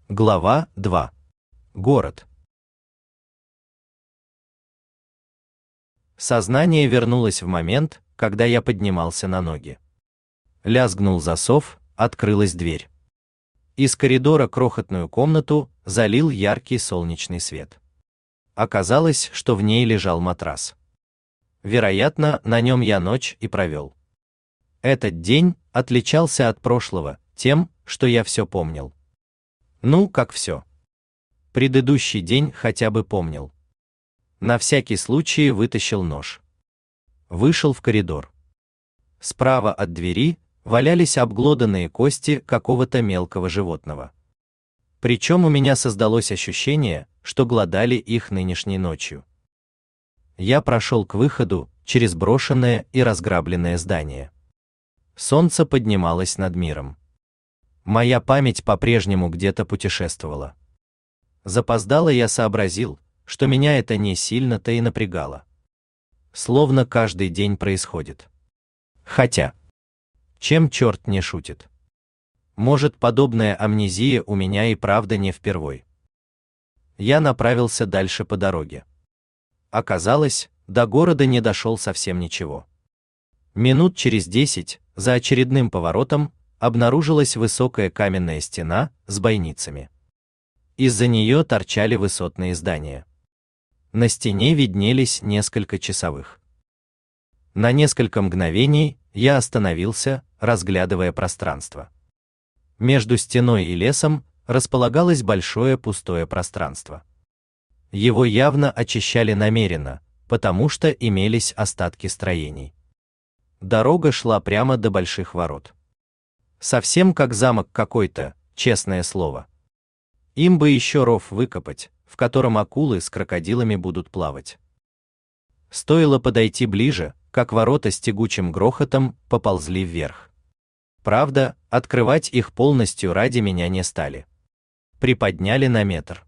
Глава 2. Город. Сознание вернулось в момент, когда я поднимался на ноги. Лязгнул засов, открылась дверь. Из коридора крохотную комнату залил яркий солнечный свет. Оказалось, что в ней лежал матрас. Вероятно, на нем я ночь и провел. Этот день отличался от прошлого тем, что я все помнил. Ну, как все. Предыдущий день хотя бы помнил. На всякий случай вытащил нож. Вышел в коридор. Справа от двери валялись обглоданные кости какого-то мелкого животного. Причем у меня создалось ощущение, что глодали их нынешней ночью. Я прошел к выходу через брошенное и разграбленное здание. Солнце поднималось над миром. Моя память по-прежнему где-то путешествовала. Запоздало я сообразил, что меня это не сильно-то и напрягало. Словно каждый день происходит. Хотя, чем черт не шутит? Может, подобная амнезия у меня и правда не впервой. Я направился дальше по дороге. Оказалось, до города не дошел совсем ничего. Минут через 10, за очередным поворотом, обнаружилась высокая каменная стена с бойницами. Из-за нее торчали высотные здания. На стене виднелись несколько часовых. На несколько мгновений я остановился, разглядывая пространство. Между стеной и лесом располагалось большое пустое пространство. Его явно очищали намеренно, потому что имелись остатки строений. Дорога шла прямо до больших ворот. Совсем как замок какой-то, честное слово. Им бы еще ров выкопать, в котором акулы с крокодилами будут плавать. Стоило подойти ближе, как ворота с тягучим грохотом поползли вверх. Правда, открывать их полностью ради меня не стали. Приподняли на метр.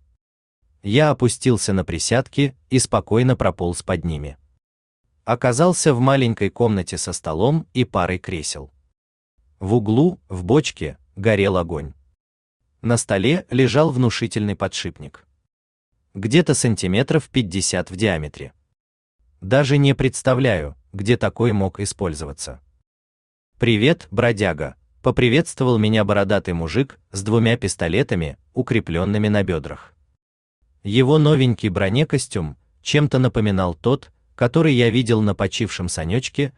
Я опустился на присядки и спокойно прополз под ними. Оказался в маленькой комнате со столом и парой кресел. В углу, в бочке, горел огонь. На столе лежал внушительный подшипник. Где-то сантиметров 50 в диаметре. Даже не представляю, где такой мог использоваться. «Привет, бродяга», — поприветствовал меня бородатый мужик с 2 пистолетами, укрепленными на бедрах. Его новенький бронекостюм чем-то напоминал тот, который я видел на почившем Санечке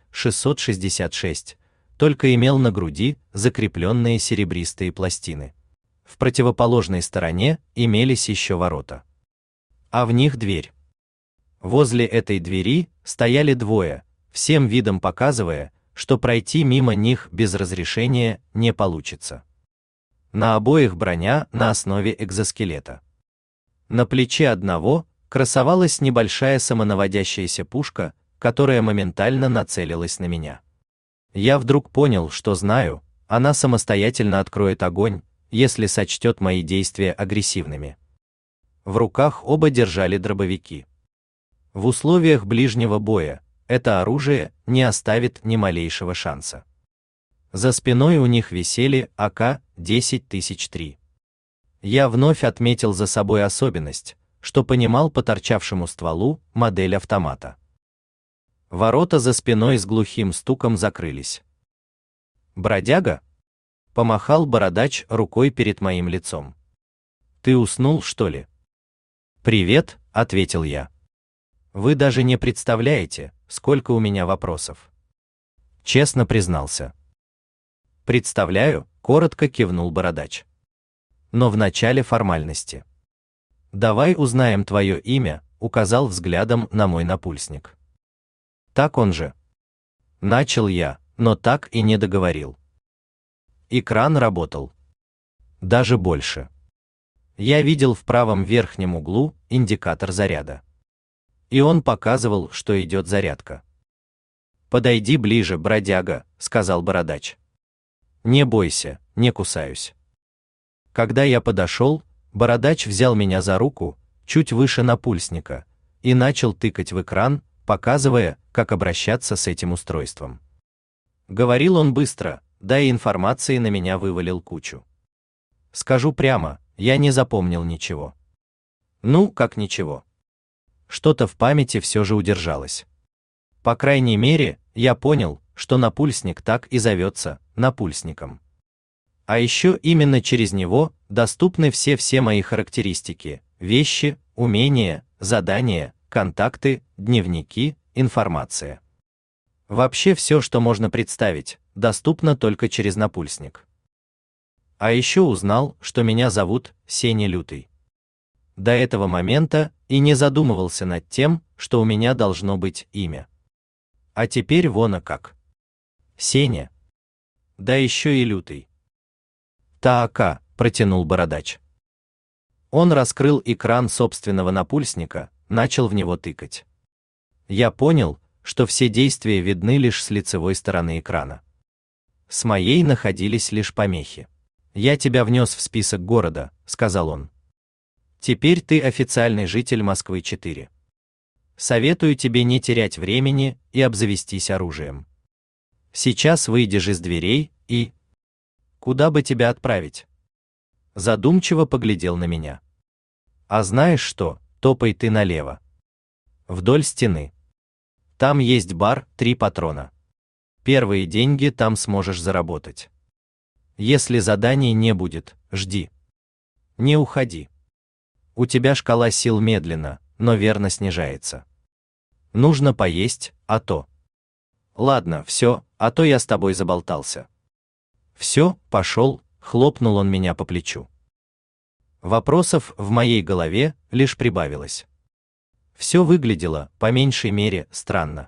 666, только имел на груди закрепленные серебристые пластины. В противоположной стороне имелись еще ворота. А в них дверь. Возле этой двери стояли 2, всем видом показывая, что пройти мимо них без разрешения не получится. На обоих броня на основе экзоскелета. На плече одного красовалась небольшая самонаводящаяся пушка, которая моментально нацелилась на меня. Я вдруг понял, что знаю, она самостоятельно откроет огонь, если сочтет мои действия агрессивными. В руках оба держали дробовики. В условиях ближнего боя это оружие не оставит ни малейшего шанса. За спиной у них висели АК-10003. Я вновь отметил за собой особенность, что понимал по торчавшему стволу модель автомата. Ворота за спиной с глухим стуком закрылись. «Бродяга?» — помахал бородач рукой перед моим лицом. «Ты уснул, что ли?» «Привет», — ответил я. «Вы даже не представляете, сколько у меня вопросов». Честно признался. «Представляю», — коротко кивнул бородач. «Но вначале формальности. Давай узнаем твое имя», — указал взглядом на мой напульсник. «Так он же». Начал я, но так и не договорил. Экран работал. Даже больше. Я видел в правом верхнем углу индикатор заряда. И он показывал, что идет зарядка. «Подойди ближе, бродяга», — сказал бородач. «Не бойся, не кусаюсь». Когда я подошел, бородач взял меня за руку, чуть выше напульсника, и начал тыкать в экран, показывая, как обращаться с этим устройством. Говорил он быстро, да и информации на меня вывалил кучу. Скажу прямо, Я не запомнил ничего. Ну, как ничего. Что-то в памяти все же удержалось. По крайней мере, я понял, что напульсник так и зовется напульсником. А еще именно через него доступны все мои характеристики, вещи, умения, задания, контакты, дневники, информация. Вообще все, что можно представить, доступно только через напульсник. А еще узнал, что меня зовут Сеня Лютый. До этого момента и не задумывался над тем, что у меня должно быть имя. А теперь вон и как. Сеня. Да еще и Лютый. «Таака», — протянул бородач. Он раскрыл экран собственного напульсника, начал в него тыкать. Я понял, что все действия видны лишь с лицевой стороны экрана. С моей находились лишь помехи. «Я тебя внес в список города», — сказал он. «Теперь ты официальный житель Москвы-4. Советую тебе не терять времени и обзавестись оружием. Сейчас выйдешь из дверей и... Куда бы тебя отправить?» Задумчиво поглядел на меня. «А знаешь что, топай ты налево. Вдоль стены. Там есть бар, 3 патрона. Первые деньги там сможешь заработать. Если заданий не будет, жди. Не уходи. У тебя шкала сил медленно, но верно снижается. Нужно поесть, а то... Ладно, все, а то я с тобой заболтался. Все, пошел», — хлопнул он меня по плечу. Вопросов в моей голове лишь прибавилось. Все выглядело, по меньшей мере, странно.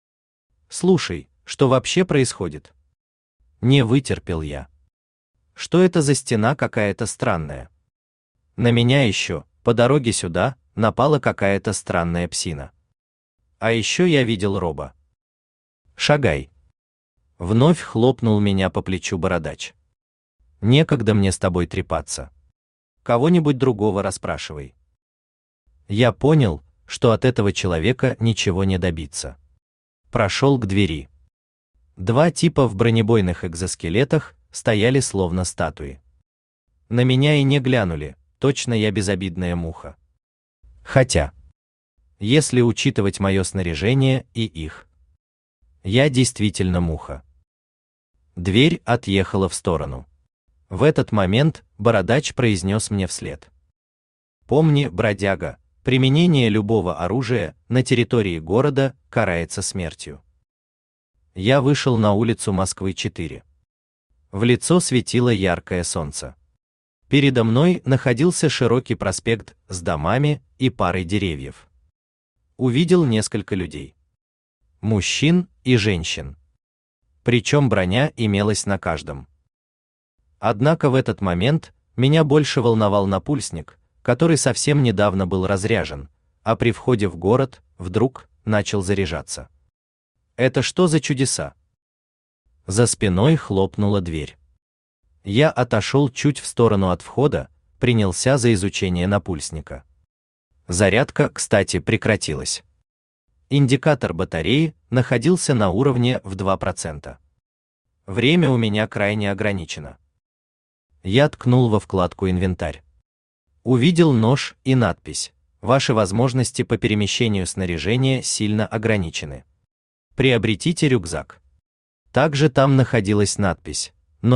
«Слушай, что вообще происходит?» Не вытерпел я. «Что это за стена какая-то странная? На меня еще, по дороге сюда, напала какая-то странная псина. А еще я видел роба». «Шагай». Вновь хлопнул меня по плечу бородач. «Некогда мне с тобой трепаться. Кого-нибудь другого расспрашивай». Я понял, что от этого человека ничего не добиться. Прошел к двери. 2 типа в бронебойных экзоскелетах стояли словно статуи. На меня и не глянули, точно я безобидная муха. Хотя, если учитывать мое снаряжение и их, я действительно муха. Дверь отъехала в сторону. В этот момент бородач произнес мне вслед: «Помни, бродяга, применение любого оружия на территории города карается смертью». Я вышел на улицу Москвы-4. В лицо светило яркое солнце. Передо мной находился широкий проспект с домами и парой деревьев. Увидел несколько людей. Мужчин и женщин. Причем броня имелась на каждом. Однако в этот момент меня больше волновал напульсник, который совсем недавно был разряжен, а при входе в город вдруг начал заряжаться. Это что за чудеса? За спиной хлопнула дверь. Я отошел чуть в сторону от входа, принялся за изучение напульсника. Зарядка, кстати, прекратилась. Индикатор батареи находился на уровне в 2%. Время у меня крайне ограничено. Я ткнул во вкладку «Инвентарь». Увидел нож и надпись: «Ваши возможности по перемещению снаряжения сильно ограничены. Приобретите рюкзак». Также там находилась надпись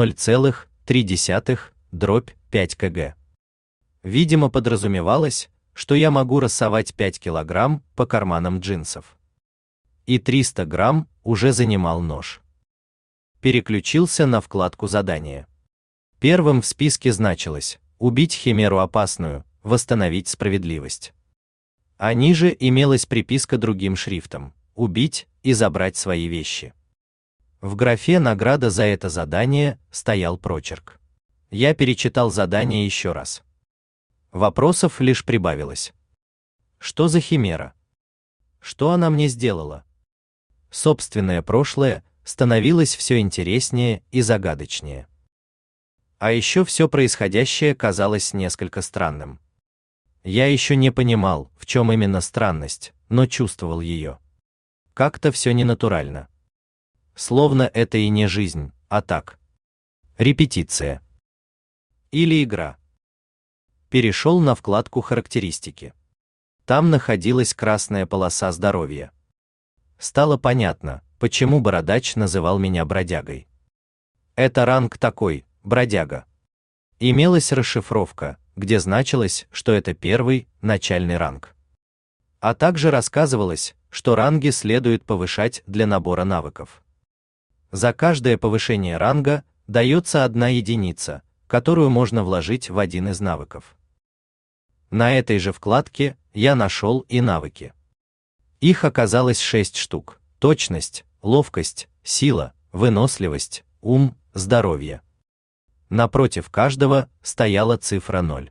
0,3/5 кг. Видимо, подразумевалось, что я могу рассовать 5 килограмм по карманам джинсов. И 300 грамм уже занимал нож. Переключился на вкладку «Задания». Первым в списке значилось: убить химеру опасную, восстановить справедливость. А ниже имелась приписка другим шрифтом: убить и забрать свои вещи. В графе «Награда за это задание» стоял прочерк. Я перечитал задание еще раз. Вопросов лишь прибавилось. Что за химера? Что она мне сделала? Собственное прошлое становилось все интереснее и загадочнее. А еще все происходящее казалось несколько странным. Я еще не понимал, в чем именно странность, но чувствовал ее. Как-то все ненатурально. Словно это и не жизнь, а так. Репетиция. Или игра. Перешел на вкладку «Характеристики». Там находилась красная полоса здоровья. Стало понятно, почему бородач называл меня бродягой. Это ранг такой, бродяга. Имелась расшифровка, где значилось, что это первый, начальный ранг. А также рассказывалось, что ранги следует повышать для набора навыков. За каждое повышение ранга дается 1 единица, которую можно вложить в один из навыков. На этой же вкладке я нашел и навыки. Их оказалось 6 штук: точность, ловкость, сила, выносливость, ум, здоровье. Напротив каждого стояла цифра 0.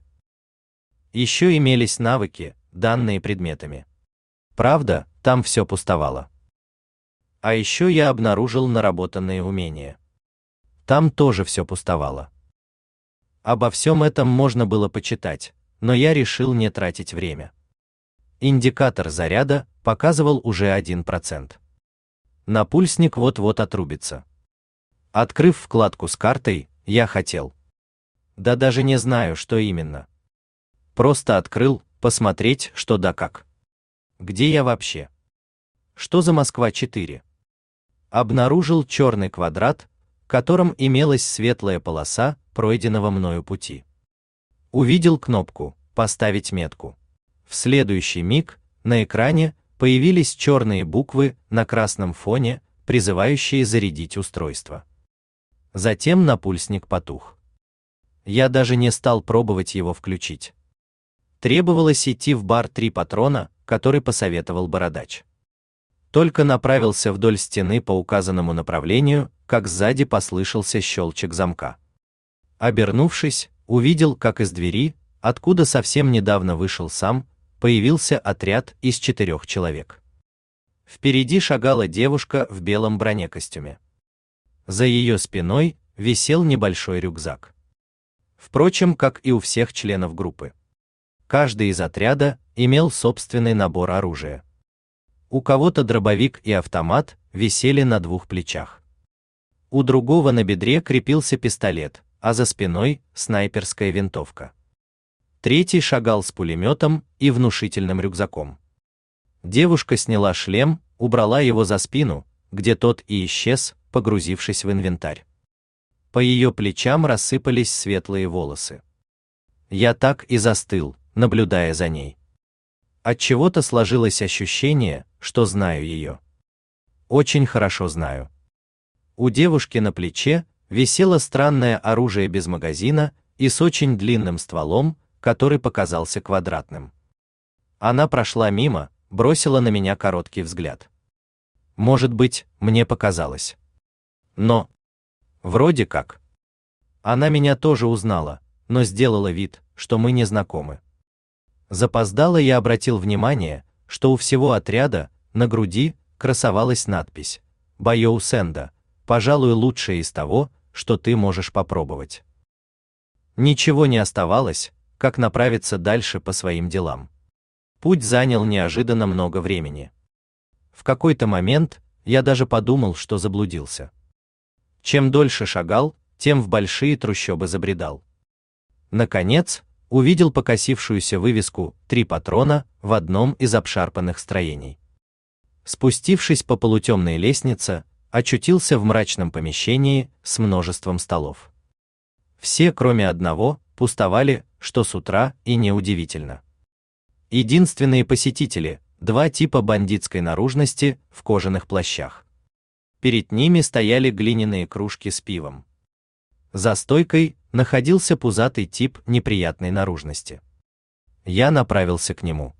Еще имелись навыки, данные предметами. Правда, там все пустовало. А еще я обнаружил наработанные умения. Там тоже все пустовало. Обо всем этом можно было почитать, но я решил не тратить время. Индикатор заряда показывал уже 1%. Напульсник вот-вот отрубится. Открыв вкладку с картой, я хотел. Да даже не знаю, что именно. Просто открыл, посмотреть, что да как. Где я вообще? Что за Москва-4? Обнаружил черный квадрат, в котором имелась светлая полоса пройденного мною пути. Увидел кнопку «Поставить метку». В следующий миг на экране появились черные буквы на красном фоне, призывающие зарядить устройство. Затем напульсник потух. Я даже не стал пробовать его включить. Требовалось идти в бар «Три патрона», который посоветовал бородач. Только направился вдоль стены по указанному направлению, как сзади послышался щелчок замка. Обернувшись, увидел, как из двери, откуда совсем недавно вышел сам, появился отряд из 4 человек. Впереди шагала девушка в белом бронекостюме. За ее спиной висел небольшой рюкзак. Впрочем, как и у всех членов группы. Каждый из отряда имел собственный набор оружия. У кого-то дробовик и автомат висели на 2 плечах. У другого на бедре крепился пистолет, а за спиной снайперская винтовка. Третий шагал с пулеметом и внушительным рюкзаком. Девушка сняла шлем, убрала его за спину, где тот и исчез, погрузившись в инвентарь. По ее плечам рассыпались светлые волосы. Я так и застыл, наблюдая за ней. Отчего-то сложилось ощущение, что знаю ее. Очень хорошо знаю. У девушки на плече висело странное оружие без магазина и с очень длинным стволом, который показался квадратным. Она прошла мимо, бросила на меня короткий взгляд. Может быть, мне показалось. Но вроде как. Она меня тоже узнала, но сделала вид, что мы не знакомы. Запоздало я обратил внимание, что у всего отряда на груди красовалась надпись «Байоу Сэнда», пожалуй, лучшее из того, что ты можешь попробовать. Ничего не оставалось, как направиться дальше по своим делам. Путь занял неожиданно много времени. В какой-то момент я даже подумал, что заблудился. Чем дольше шагал, тем в большие трущобы забредал. Наконец, увидел покосившуюся вывеску «Три патрона» в одном из обшарпанных строений. Спустившись по полутемной лестнице, очутился в мрачном помещении с множеством столов. Все, кроме одного, пустовали, что с утра и неудивительно. Единственные посетители – 2 типа бандитской наружности в кожаных плащах. Перед ними стояли глиняные кружки с пивом. За стойкой находился пузатый тип неприятной наружности. Я направился к нему.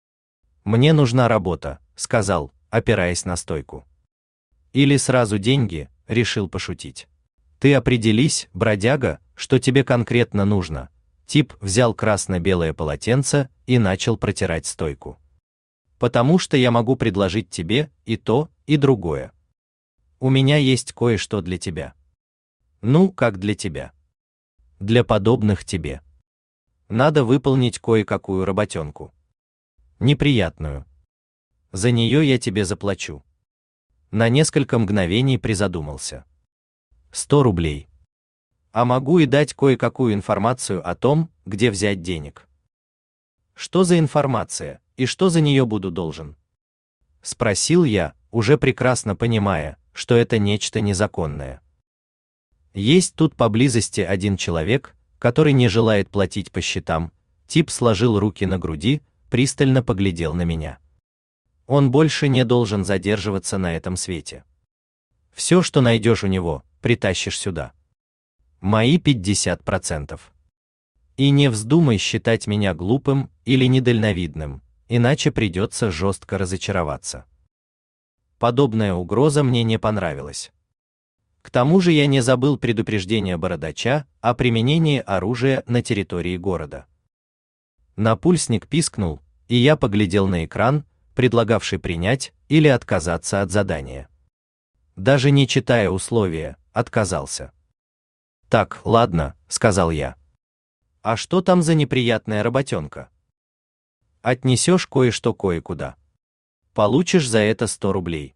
«Мне нужна работа», — сказал, опираясь на стойку. «Или сразу деньги», — решил пошутить. «Ты определись, бродяга, что тебе конкретно нужно». Тип взял красно-белое полотенце и начал протирать стойку. «Потому что я могу предложить тебе и то, и другое. У меня есть кое-что для тебя». «Ну, как для тебя?» «Для подобных тебе. Надо выполнить кое-какую работенку. Неприятную. За нее я тебе заплачу». На несколько мгновений призадумался. 100 рублей. А могу и дать кое-какую информацию о том, где взять денег. Что за информация, и что за нее буду должен? Спросил я, уже прекрасно понимая, что это нечто незаконное. Есть тут поблизости один человек, который не желает платить по счетам. Тип сложил руки на груди, пристально поглядел на меня. Он больше не должен задерживаться на этом свете. Все, что найдешь у него, притащишь сюда. Мои 50%. И не вздумай считать меня глупым или недальновидным, иначе придется жестко разочароваться. Подобная угроза мне не понравилась. К тому же я не забыл предупреждение бородача о применении оружия на территории города. Напульсник пискнул, и я поглядел на экран, предлагавший принять или отказаться от задания. Даже не читая условия, отказался. «Так, ладно», — сказал я. «А что там за неприятная работенка?» «Отнесешь кое-что кое-куда. Получишь за это 100 рублей».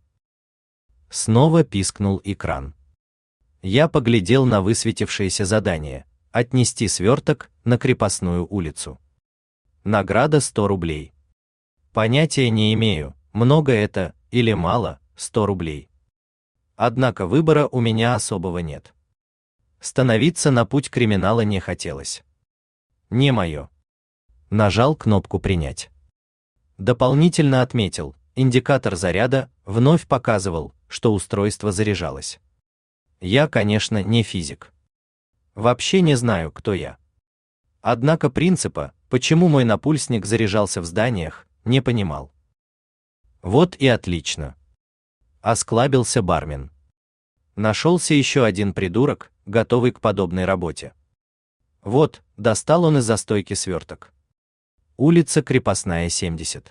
Снова пискнул экран. Я поглядел на высветившееся задание: отнести сверток на Крепостную улицу. Награда 100 рублей. Понятия не имею, много это или мало, 100 рублей. Однако выбора у меня особого нет. Становиться на путь криминала не хотелось. Не мое. Нажал кнопку «Принять». Дополнительно отметил, индикатор заряда вновь показывал, что устройство заряжалось. Я, конечно, не физик. Вообще не знаю, кто я. Однако принципа, почему мой напульсник заряжался в зданиях, не понимал. Вот и отлично. Осклабился бармен. Нашелся еще один придурок, готовый к подобной работе. Вот, достал он из-за стойки сверток. Улица Крепостная, 70.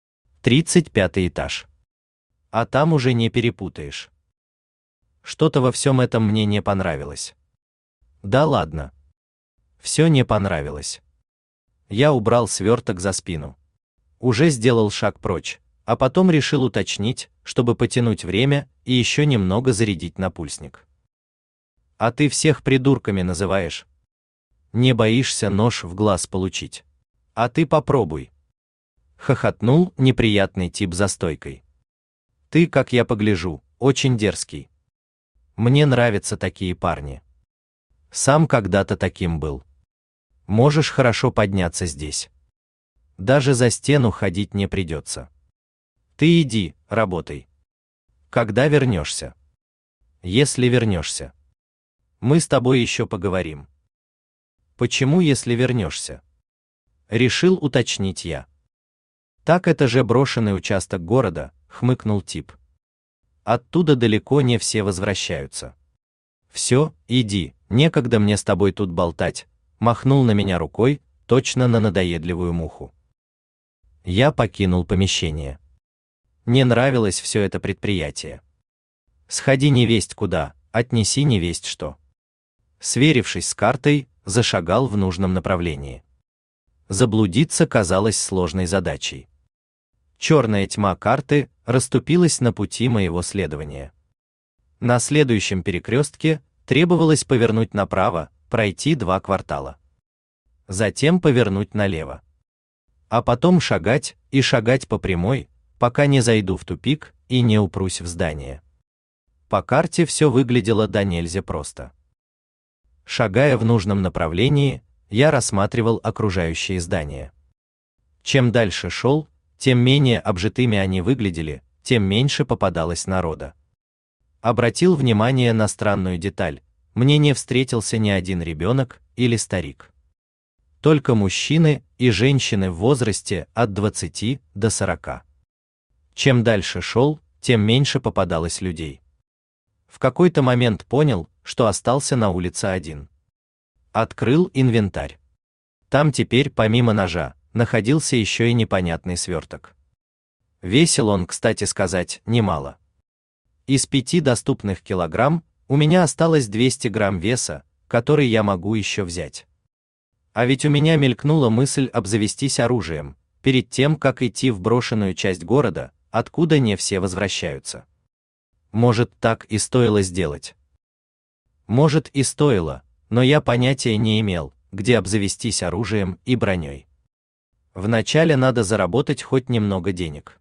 35-й этаж. А там уже не перепутаешь. Что-то во всем этом мне не понравилось. Да ладно. Все не понравилось. Я убрал сверток за спину. Уже сделал шаг прочь, а потом решил уточнить, чтобы потянуть время и еще немного зарядить напульсник. А ты всех придурками называешь? Не боишься нож в глаз получить? А ты попробуй. Хохотнул неприятный тип за стойкой. Ты, как я погляжу, очень дерзкий. Мне нравятся такие парни. Сам когда-то таким был. Можешь хорошо подняться здесь. Даже за стену ходить не придется. Ты иди, работай. Когда вернешься? Если вернешься. Мы с тобой еще поговорим. Почему, если вернешься? Решил уточнить я. Так это же брошенный участок города, хмыкнул тип. Оттуда далеко не все возвращаются. Все, иди, некогда мне с тобой тут болтать, махнул на меня рукой, точно на надоедливую муху. Я покинул помещение. Не нравилось все это предприятие. Сходи невесть куда, отнеси невесть что. Сверившись с картой, зашагал в нужном направлении. Заблудиться казалось сложной задачей. Черная тьма карты расступилась на пути моего следования. На следующем перекрестке требовалось повернуть направо, пройти 2 квартала. Затем повернуть налево. А потом шагать и шагать по прямой, пока не зайду в тупик и не упрусь в здание. По карте все выглядело до нельзя просто. Шагая в нужном направлении, я рассматривал окружающие здания. Чем дальше шел, тем менее обжитыми они выглядели, тем меньше попадалось народа. Обратил внимание на странную деталь: мне не встретился ни один ребенок или старик. Только мужчины и женщины в возрасте от 20 до 40. Чем дальше шел, тем меньше попадалось людей. В какой-то момент понял, что остался на улице один. Открыл инвентарь. Там теперь, помимо ножа, находился еще и непонятный сверток. Весил он, кстати сказать, немало. Из 5 доступных килограмм у меня осталось 200 грамм веса, который я могу еще взять. А ведь у меня мелькнула мысль обзавестись оружием, перед тем, как идти в брошенную часть города, откуда не все возвращаются. Может, так и стоило сделать. Может, и стоило, но я понятия не имел, где обзавестись оружием и броней. Вначале надо заработать хоть немного денег.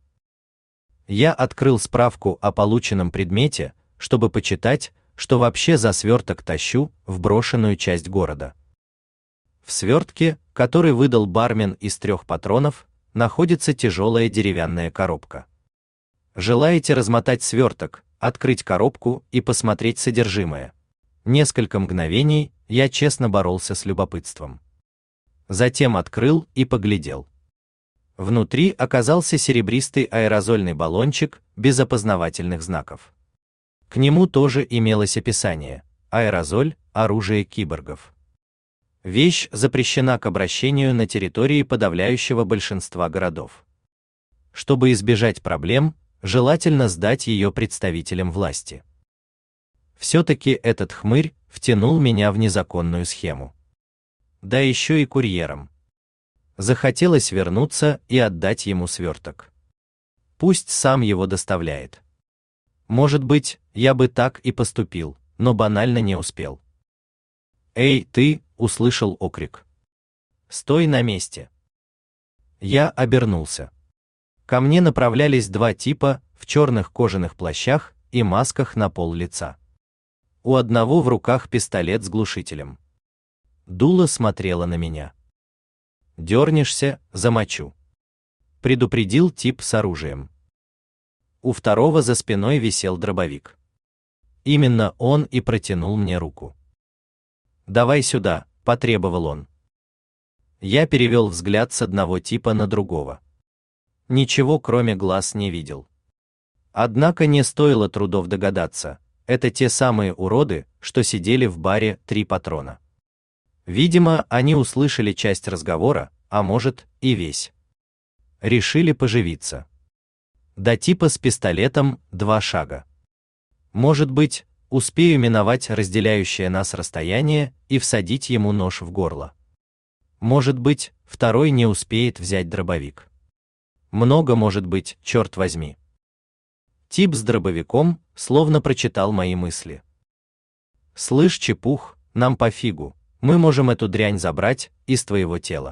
Я открыл справку о полученном предмете, чтобы почитать, что вообще за сверток тащу в брошенную часть города. В свертке, который выдал бармен из 3 патронов, находится тяжелая деревянная коробка. Желаете размотать сверток, открыть коробку и посмотреть содержимое? Несколько мгновений я честно боролся с любопытством. Затем открыл и поглядел. Внутри оказался серебристый аэрозольный баллончик без опознавательных знаков. К нему тоже имелось описание: аэрозоль – оружие киборгов. Вещь запрещена к обращению на территории подавляющего большинства городов. Чтобы избежать проблем, желательно сдать ее представителям власти. Все-таки этот хмырь втянул меня в незаконную схему. Да еще и курьером. Захотелось вернуться и отдать ему сверток. Пусть сам его доставляет. Может быть, я бы так и поступил, но банально не успел. «Эй, ты!» — услышал окрик. «Стой на месте!» Я обернулся. Ко мне направлялись 2 типа в черных кожаных плащах и масках на пол лица. У одного в руках пистолет с глушителем. Дуло смотрело на меня. «Дернешься — замочу», — предупредил тип с оружием. У второго за спиной висел дробовик. Именно он и протянул мне руку. «Давай сюда», — потребовал он. Я перевел взгляд с одного типа на другого. Ничего кроме глаз не видел. Однако не стоило трудов догадаться, это те самые уроды, что сидели в баре 3 патрона. Видимо, они услышали часть разговора, а может, и весь. Решили поживиться. До типа с пистолетом 2 шага. Может быть, успею миновать разделяющее нас расстояние и всадить ему нож в горло. Может быть, второй не успеет взять дробовик. Много может быть, черт возьми. Тип с дробовиком словно прочитал мои мысли. «Слышь, чепух, нам пофигу, мы можем эту дрянь забрать из твоего тела».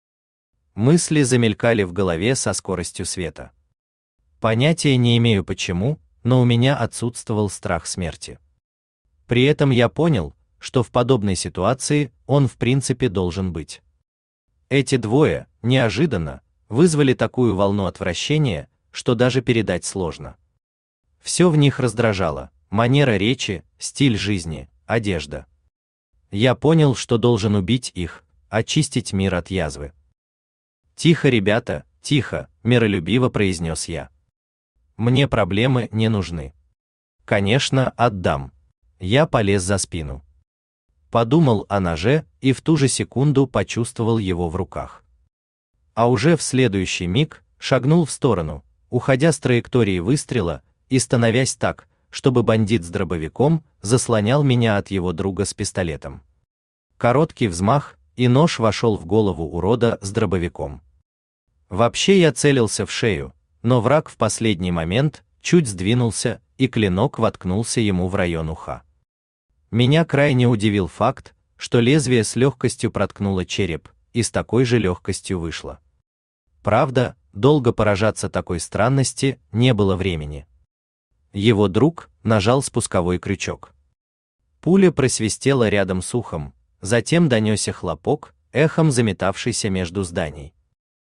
Мысли замелькали в голове со скоростью света. Понятия не имею почему, но у меня отсутствовал страх смерти. При этом я понял, что в подобной ситуации он в принципе должен быть. Эти двое, неожиданно, вызвали такую волну отвращения, что даже передать сложно. Все в них раздражало: манера речи, стиль жизни, одежда. Я понял, что должен убить их, очистить мир от язвы. «Тихо, ребята, тихо», — миролюбиво произнес я. «Мне проблемы не нужны. Конечно, отдам». Я полез за спину. Подумал о ноже и в ту же секунду почувствовал его в руках. А уже в следующий миг шагнул в сторону, уходя с траектории выстрела и становясь так, чтобы бандит с дробовиком заслонял меня от его друга с пистолетом. Короткий взмах, и нож вошел в голову урода с дробовиком. Вообще я целился в шею, но враг в последний момент чуть сдвинулся, и клинок воткнулся ему в район уха. Меня крайне удивил факт, что лезвие с легкостью проткнуло череп и с такой же легкостью вышло. Правда, долго поражаться такой странности не было времени. Его друг нажал спусковой крючок. Пуля просвистела рядом с ухом, затем донесся хлопок, эхом заметавшийся между зданий.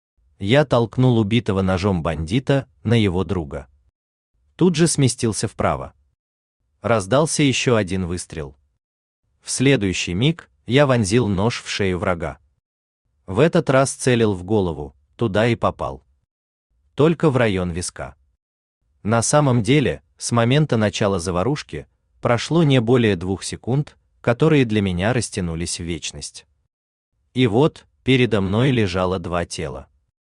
Я толкнул убитого ножом бандита на его друга. Тут же сместился вправо. Раздался еще один выстрел. В следующий миг я вонзил нож в шею врага. В этот раз целил в голову, туда и попал. Только в район виска. На самом деле, с момента начала заварушки прошло не более 2 секунд, которые для меня растянулись в вечность. И вот, передо мной лежало 2 тела.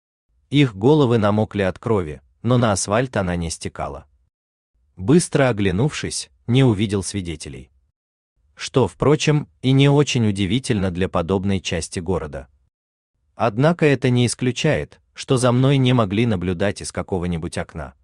Их головы намокли от крови, но на асфальт она не стекала. Быстро оглянувшись, не увидел свидетелей. Что, впрочем, и не очень удивительно для подобной части города. Однако это не исключает, что за мной не могли наблюдать из какого-нибудь окна.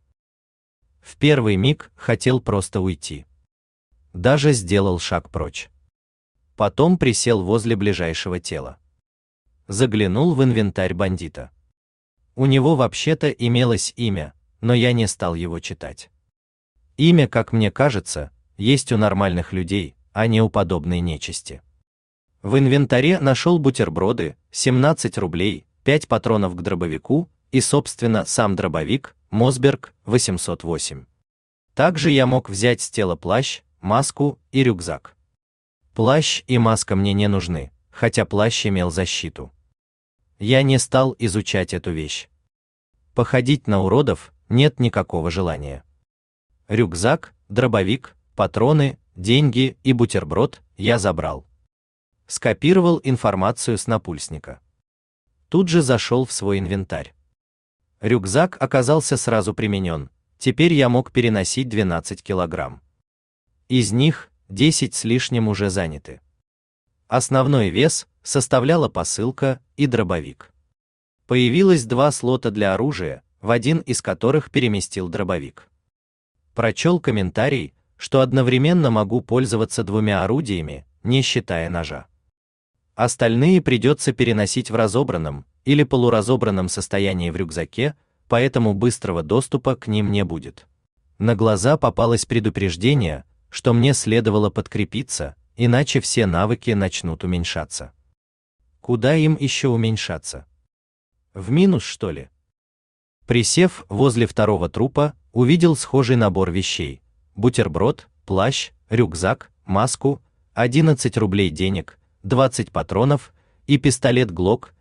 В первый миг хотел просто уйти. Даже сделал шаг прочь. Потом присел возле ближайшего тела. Заглянул в инвентарь бандита. У него вообще-то имелось имя, но я не стал его читать. Имя, как мне кажется, есть у нормальных людей, а не у подобной нечисти. В инвентаре нашел бутерброды, 17 рублей, 5 патронов к дробовику и, собственно, сам дробовик, Мосберг 808. Также я мог взять с тела плащ, маску и рюкзак. Плащ и маска мне не нужны, хотя плащ имел защиту. Я не стал изучать эту вещь. Походить на уродов нет никакого желания. Рюкзак, дробовик, патроны, деньги и бутерброд я забрал. Скопировал информацию с напульсника. Тут же зашел в свой инвентарь. Рюкзак оказался сразу применен, теперь я мог переносить 12 килограмм. Из них 10 с лишним уже заняты. Основной вес составляла посылка и дробовик. Появилось 2 слота для оружия, в один из которых переместил дробовик. Прочел комментарий, что одновременно могу пользоваться 2 орудиями, не считая ножа. Остальные придется переносить в разобранном или полуразобранном состоянии в рюкзаке, поэтому быстрого доступа к ним не будет. На глаза попалось предупреждение, что мне следовало подкрепиться, иначе все навыки начнут уменьшаться. Куда им еще уменьшаться? В минус, что ли? Присев возле второго трупа, увидел схожий набор вещей: бутерброд, плащ, рюкзак, маску, 11 рублей денег, 20 патронов и пистолет Glock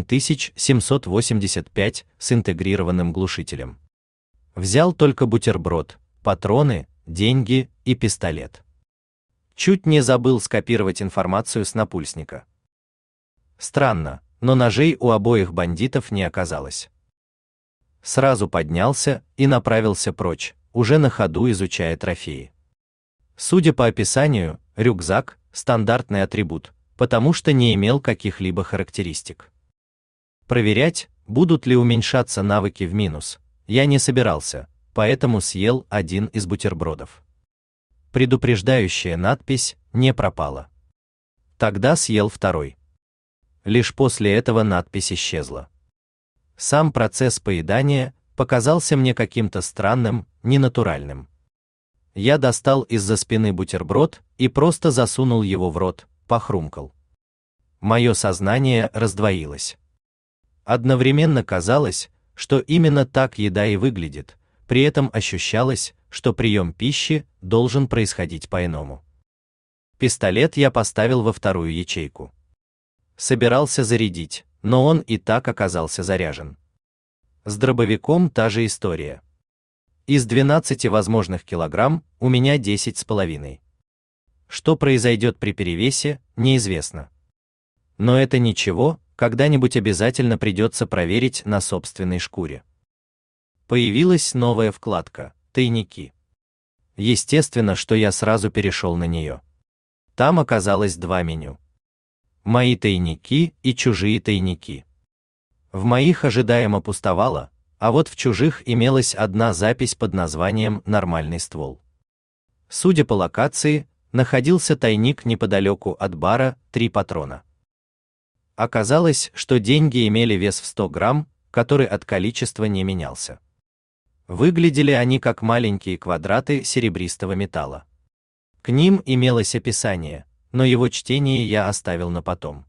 7785 с интегрированным глушителем. Взял только бутерброд, патроны, деньги и пистолет. Чуть не забыл скопировать информацию с напульсника. Странно, но ножей у обоих бандитов не оказалось. Сразу поднялся и направился прочь, уже на ходу изучая трофеи. Судя по описанию, рюкзак – стандартный атрибут, потому что не имел каких-либо характеристик. Проверять, будут ли уменьшаться навыки в минус, я не собирался, поэтому съел один из бутербродов. Предупреждающая надпись не пропала. Тогда съел второй. Лишь после этого надпись исчезла. Сам процесс поедания показался мне каким-то странным, ненатуральным. Я достал из-за спины бутерброд и просто засунул его в рот, похрумкал. Мое сознание раздвоилось. Одновременно казалось, что именно так еда и выглядит, при этом ощущалось, что прием пищи должен происходить по-иному. Пистолет я поставил во вторую ячейку. Собирался зарядить, но он и так оказался заряжен. С дробовиком та же история. Из 12 возможных килограмм у меня 10,5. Что произойдет при перевесе, неизвестно. Но это ничего, когда-нибудь обязательно придется проверить на собственной шкуре. Появилась новая вкладка «Тайники». Естественно, что я сразу перешел на нее. Там оказалось 2 меню. Мои тайники и чужие тайники. В моих ожидаемо пустовало, а вот в чужих имелась одна запись под названием «Нормальный ствол». Судя по локации, находился тайник неподалеку от бара 3 патрона. Оказалось, что деньги имели вес в 100 грамм, который от количества не менялся. Выглядели они как маленькие квадраты серебристого металла. К ним имелось описание, но его чтение я оставил на потом.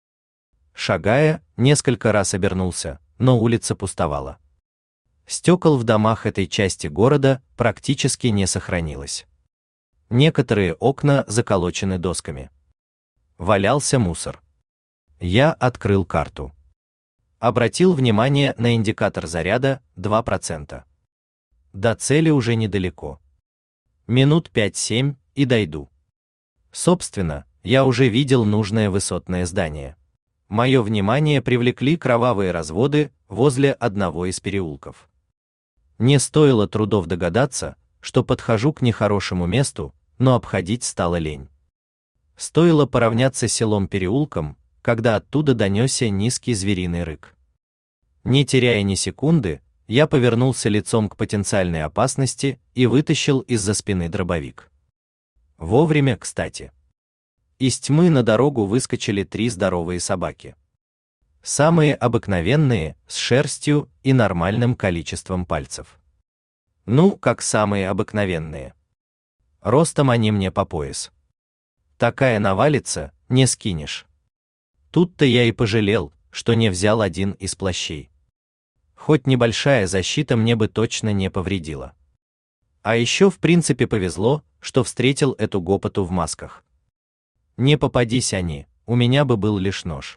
Шагая, несколько раз обернулся, но улица пустовала. Стекол в домах этой части города практически не сохранилось. Некоторые окна заколочены досками. Валялся мусор. Я открыл карту. Обратил внимание на индикатор заряда 2%. До цели уже недалеко. Минут 5-7 и дойду. Собственно, я уже видел нужное высотное здание. Мое внимание привлекли кровавые разводы возле одного из переулков. Не стоило трудов догадаться, что подхожу к нехорошему месту, но обходить стало лень. Стоило поравняться с селом-переулком, когда оттуда донесся низкий звериный рык. Не теряя ни секунды, я повернулся лицом к потенциальной опасности и вытащил из-за спины дробовик. Вовремя, кстати. из тьмы на дорогу выскочили 3 здоровые собаки. Самые обыкновенные, с шерстью и нормальным количеством пальцев. Ну, как самые обыкновенные. Ростом они мне по пояс. Такая навалится, не скинешь. Тут-то я и пожалел, что не взял один из плащей. Хоть небольшая защита мне бы точно не повредила. А еще в принципе повезло, что встретил эту гопоту в масках. Не попадись они, у меня бы был лишь нож.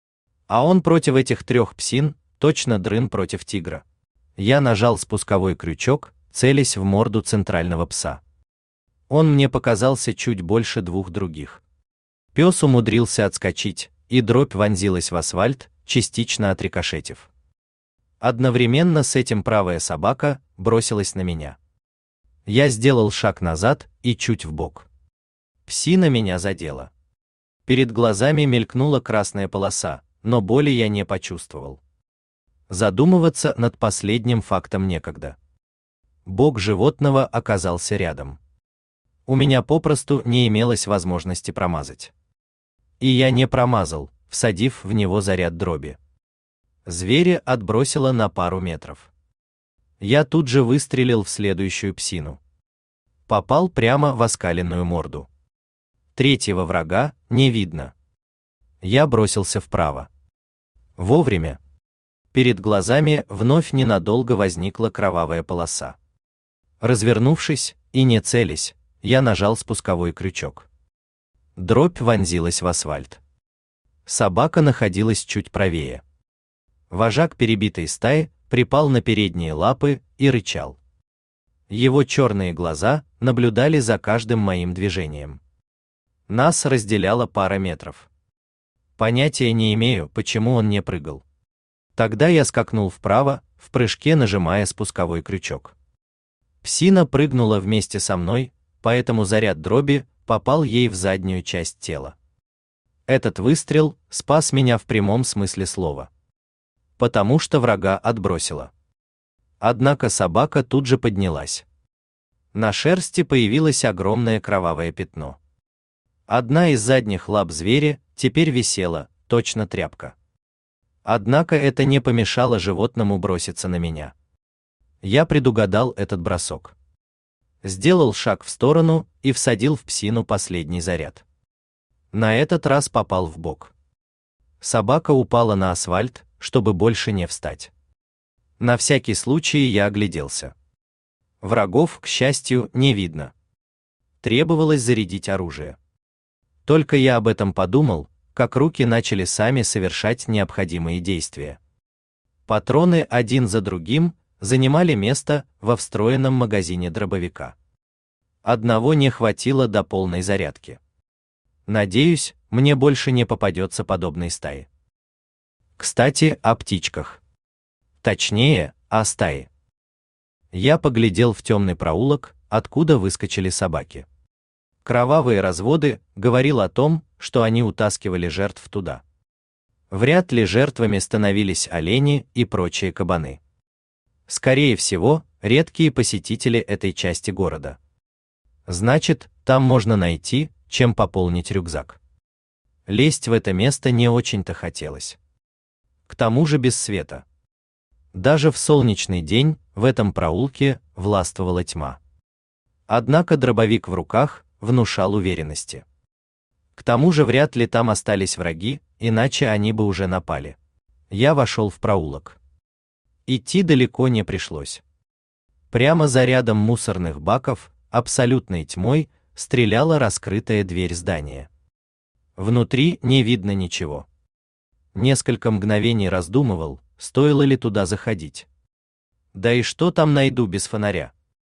А он против этих 3 псин, точно дрын против тигра. Я нажал спусковой крючок, целясь в морду центрального пса. Он мне показался чуть больше 2 других. Пес умудрился отскочить, и дробь вонзилась в асфальт, частично отрикошетив. Одновременно с этим правая собака бросилась на меня. Я сделал шаг назад и чуть вбок. Псина меня задела. Перед глазами мелькнула красная полоса, но боли я не почувствовал. Задумываться над последним фактом некогда. Бок животного оказался рядом. У меня попросту не имелось возможности промазать. И я не промазал, всадив в него заряд дроби. Зверя отбросило на пару метров. Я тут же выстрелил в следующую псину. Попал прямо в оскаленную морду. Третьего врага не видно. Я бросился вправо. Вовремя. Перед глазами вновь ненадолго возникла кровавая полоса. Развернувшись и не целясь, я нажал спусковой крючок. Дробь вонзилась в асфальт. Собака находилась чуть правее. Вожак перебитой стаи припал на передние лапы и рычал. Его черные глаза наблюдали за каждым моим движением. Нас разделяла пара метров. Понятия не имею, почему он не прыгал. Тогда я скакнул вправо, в прыжке нажимая спусковой крючок. Псина прыгнула вместе со мной, поэтому заряд дроби попал ей в заднюю часть тела. Этот выстрел спас меня в прямом смысле слова. Потому что врага отбросило. Однако собака тут же поднялась. На шерсти появилось огромное кровавое пятно. Одна из задних лап зверя теперь висела, точно тряпка. Однако это не помешало животному броситься на меня. Я предугадал этот бросок. Сделал шаг в сторону и всадил в псину последний заряд. На этот раз попал в бок. Собака упала на асфальт, чтобы больше не встать. На всякий случай я огляделся. Врагов, к счастью, не видно. Требовалось зарядить оружие. Только я об этом подумал, как руки начали сами совершать необходимые действия. Патроны один за другим занимали место во встроенном магазине дробовика. Одного не хватило до полной зарядки. Надеюсь, мне больше не попадется подобной стаи. Кстати, о птичках. Точнее, о стае. Я поглядел в темный проулок, откуда выскочили собаки. Кровавые разводы говорил о том, что они утаскивали жертв туда. Вряд ли жертвами становились олени и прочие кабаны. Скорее всего, редкие посетители этой части города. Значит, там можно найти, чем пополнить рюкзак. Лезть в это место не очень-то хотелось. К тому же без света. Даже в солнечный день в этом проулке властвовала тьма. Однако дробовик в руках внушал уверенности. К тому же вряд ли там остались враги, иначе они бы уже напали. Я вошел в проулок. Идти далеко не пришлось. Прямо за рядом мусорных баков, абсолютной тьмой, стреляла раскрытая дверь здания. Внутри не видно ничего. Несколько мгновений раздумывал, стоило ли туда заходить. Да и что там найду без фонаря?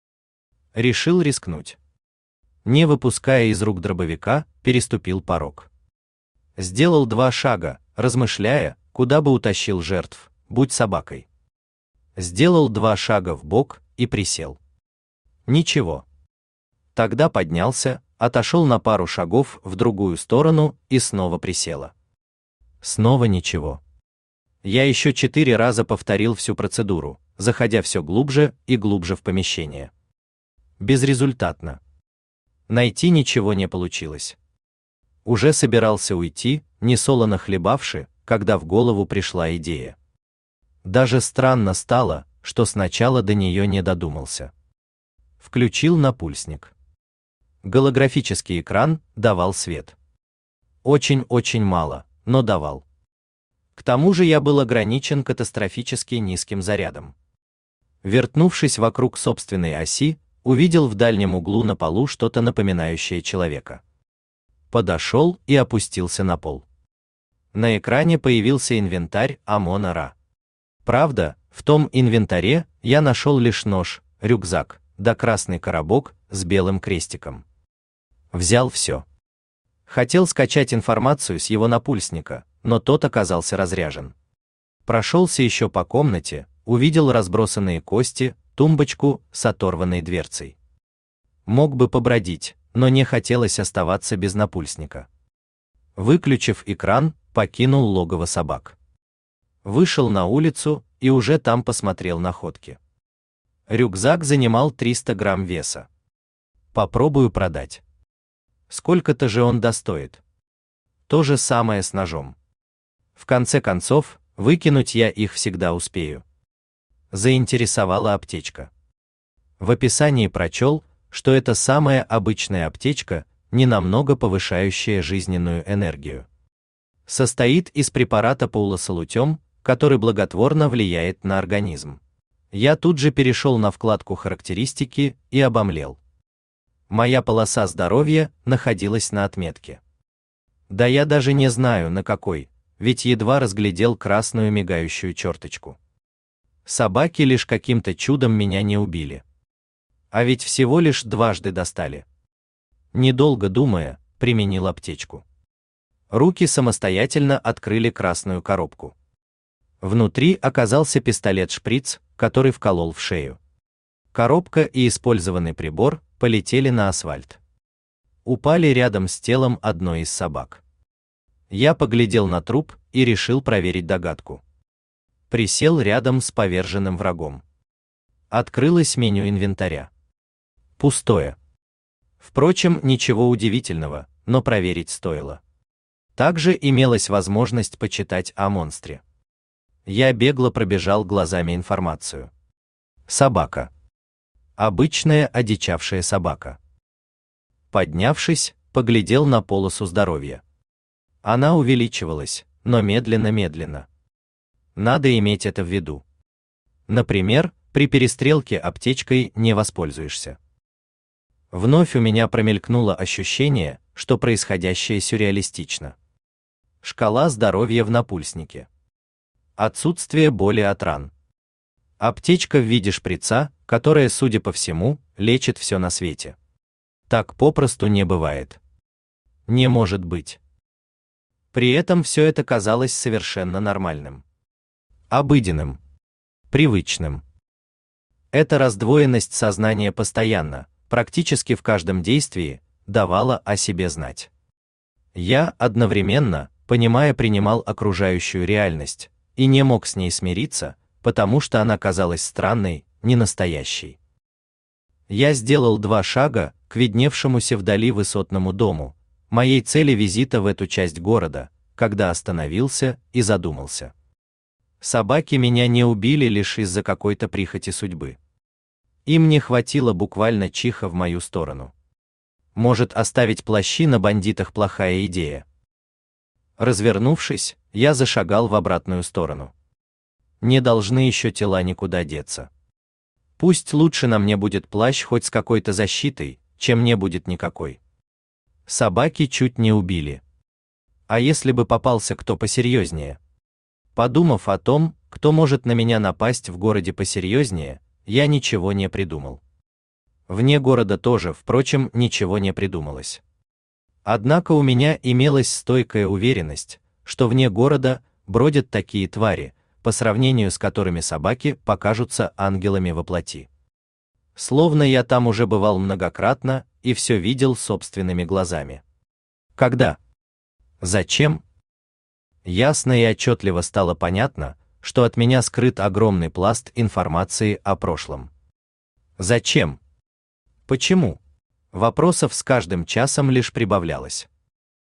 Решил рискнуть. Не выпуская из рук дробовика, переступил порог. Сделал 2 шага, размышляя, куда бы утащил жертв, будь собакой. Сделал 2 шага вбок и присел. Ничего. Тогда поднялся, отошел на пару шагов в другую сторону и снова присела. Снова ничего. Я еще 4 раза повторил всю процедуру, заходя все глубже и глубже в помещение. Безрезультатно. Найти ничего не получилось. Уже собирался уйти, несолоно хлебавши, когда в голову пришла идея. Даже странно стало, что сначала до нее не додумался. Включил напульсник. Голографический экран давал свет. Очень-очень мало, но давал. К тому же я был ограничен катастрофически низким зарядом. Вертнувшись вокруг собственной оси, увидел в дальнем углу на полу что-то напоминающее человека. Подошел и опустился на пол. На экране появился инвентарь Амона-Ра. Правда, в том инвентаре я нашел лишь нож, рюкзак, да красный коробок с белым крестиком. Взял все. Хотел скачать информацию с его напульсника, но тот оказался разряжен. Прошелся еще по комнате, увидел разбросанные кости, тумбочку с оторванной дверцей. Мог бы побродить, но не хотелось оставаться без напульсника. Выключив экран, покинул логово собак. Вышел на улицу и уже там посмотрел находки. Рюкзак занимал 300 грамм веса. Попробую продать. Сколько-то же он достоит. То же самое с ножом. В конце концов, выкинуть я их всегда успею. Заинтересовала аптечка. В описании прочел, что это самая обычная аптечка, ненамного повышающая жизненную энергию. Состоит из препарата паулосолутем, который благотворно влияет на организм. Я тут же перешел на вкладку характеристики и обомлел. Моя полоса здоровья находилась на отметке. Да я даже не знаю, на какой, ведь едва разглядел красную мигающую черточку. Собаки лишь каким-то чудом меня не убили. А ведь всего лишь дважды достали. Недолго думая, применил аптечку. Руки самостоятельно открыли красную коробку. Внутри оказался пистолет-шприц, который вколол в шею. Коробка и использованный прибор полетели на асфальт. Упали рядом с телом одной из собак. Я поглядел на труп и решил проверить догадку. Присел рядом с поверженным врагом. Открылось меню инвентаря. Пустое. Впрочем, ничего удивительного, но проверить стоило. Также имелась возможность почитать о монстре. Я бегло пробежал глазами информацию. Собака. Обычная одичавшая собака. Поднявшись, поглядел на полосу здоровья. Она увеличивалась, но медленно-медленно. Надо иметь это в виду. Например, при перестрелке аптечкой не воспользуешься. Вновь у меня промелькнуло ощущение, что происходящее сюрреалистично. Шкала здоровья в напульснике. Отсутствие боли от ран. Аптечка в виде шприца, которая, судя по всему, лечит все на свете. Так попросту не бывает. Не может быть. При этом все это казалось совершенно нормальным. Обыденным. Привычным. Эта раздвоенность сознания постоянно, практически в каждом действии, давала о себе знать. Я одновременно, понимая, принимал окружающую реальность и не мог с ней смириться, потому что она казалась странной, ненастоящей. Я сделал 2 шага к видневшемуся вдали высотному дому, моей цели визита в эту часть города, когда остановился и задумался. Собаки меня не убили лишь из-за какой-то прихоти судьбы. Им не хватило буквально чиха в мою сторону. Может, оставить плащи на бандитах плохая идея? Развернувшись, я зашагал в обратную сторону. Не должны еще тела никуда деться. Пусть лучше на мне будет плащ хоть с какой-то защитой, чем не будет никакой. Собаки чуть не убили. А если бы попался кто посерьезнее? Подумав о том, кто может на меня напасть в городе посерьезнее, я ничего не придумал. Вне города тоже, впрочем, ничего не придумалось. Однако у меня имелась стойкая уверенность, что вне города бродят такие твари, по сравнению с которыми собаки покажутся ангелами во плоти. Словно я там уже бывал многократно и все видел собственными глазами. Когда? Зачем? Ясно и отчетливо стало понятно, что от меня скрыт огромный пласт информации о прошлом. Зачем? Почему? Вопросов с каждым часом лишь прибавлялось.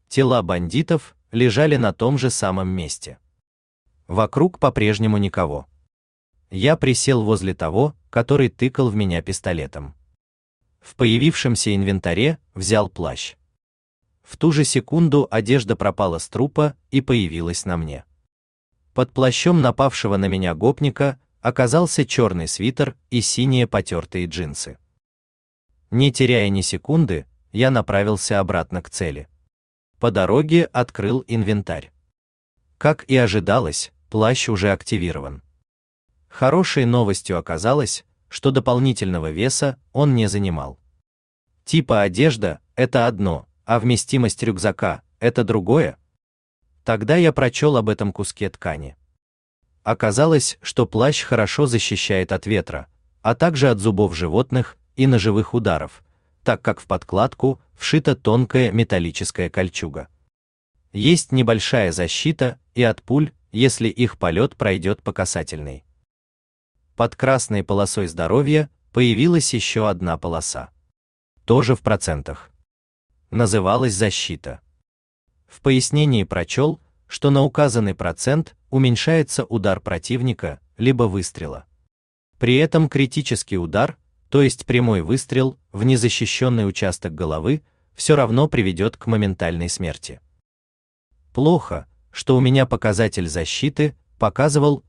Тела бандитов лежали на том же самом месте. Вокруг по-прежнему никого. Я присел возле того, который тыкал в меня пистолетом. В появившемся инвентаре взял плащ. В ту же секунду одежда пропала с трупа и появилась на мне. Под плащом напавшего на меня гопника оказался черный свитер и синие потертые джинсы. Не теряя ни секунды, я направился обратно к цели. По дороге открыл инвентарь. Как и ожидалось, плащ уже активирован. Хорошей новостью оказалось, что дополнительного веса он не занимал. Типа одежда – это одно, а вместимость рюкзака – это другое. Тогда я прочел об этом куске ткани. Оказалось, что плащ хорошо защищает от ветра, а также от зубов животных и ножевых ударов, так как в подкладку вшита тонкая металлическая кольчуга. Есть небольшая защита и от пуль, если их полет пройдет по касательной. Под красной полосой здоровья появилась еще одна полоса. Тоже в процентах. Называлась защита. В пояснении прочел, что на указанный процент уменьшается удар противника, либо выстрела. При этом критический удар, то есть прямой выстрел в незащищенный участок головы, все равно приведет к моментальной смерти. Плохо, что у меня показатель защиты показывал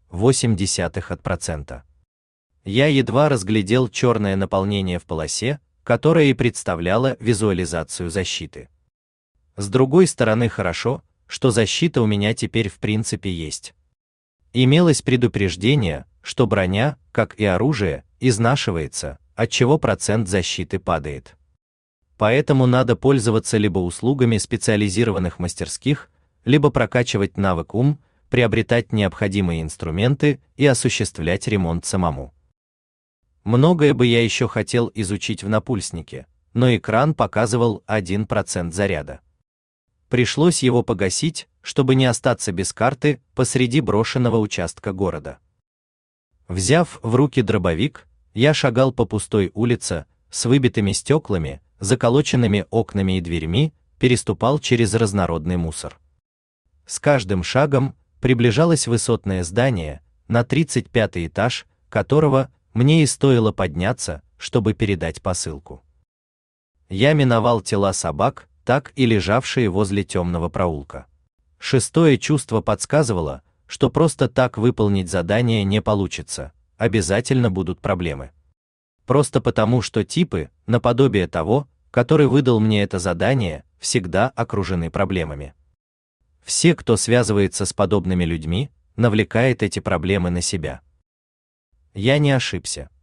0,8%. Я едва разглядел черное наполнение в полосе, которое и представляло визуализацию защиты. С другой стороны, хорошо, что защита у меня теперь в принципе есть. Имелось предупреждение, что броня, как и оружие, изнашивается, отчего процент защиты падает. Поэтому надо пользоваться либо услугами специализированных мастерских, либо прокачивать навык ум, приобретать необходимые инструменты и осуществлять ремонт самому. Многое бы я еще хотел изучить в напульснике, но экран показывал 1% заряда. Пришлось его погасить, чтобы не остаться без карты посреди брошенного участка города. Взяв в руки дробовик, я шагал по пустой улице с выбитыми стеклами, заколоченными окнами и дверьми, переступал через разнородный мусор. С каждым шагом приближалось высотное здание, на 35-й этаж которого мне и стоило подняться, чтобы передать посылку. Я миновал тела собак, так и лежавшие возле темного проулка. Шестое чувство подсказывало, что просто так выполнить задание не получится, обязательно будут проблемы. Просто потому, что типы, наподобие того, который выдал мне это задание, всегда окружены проблемами. Все, кто связывается с подобными людьми, навлекает эти проблемы на себя. Я не ошибся.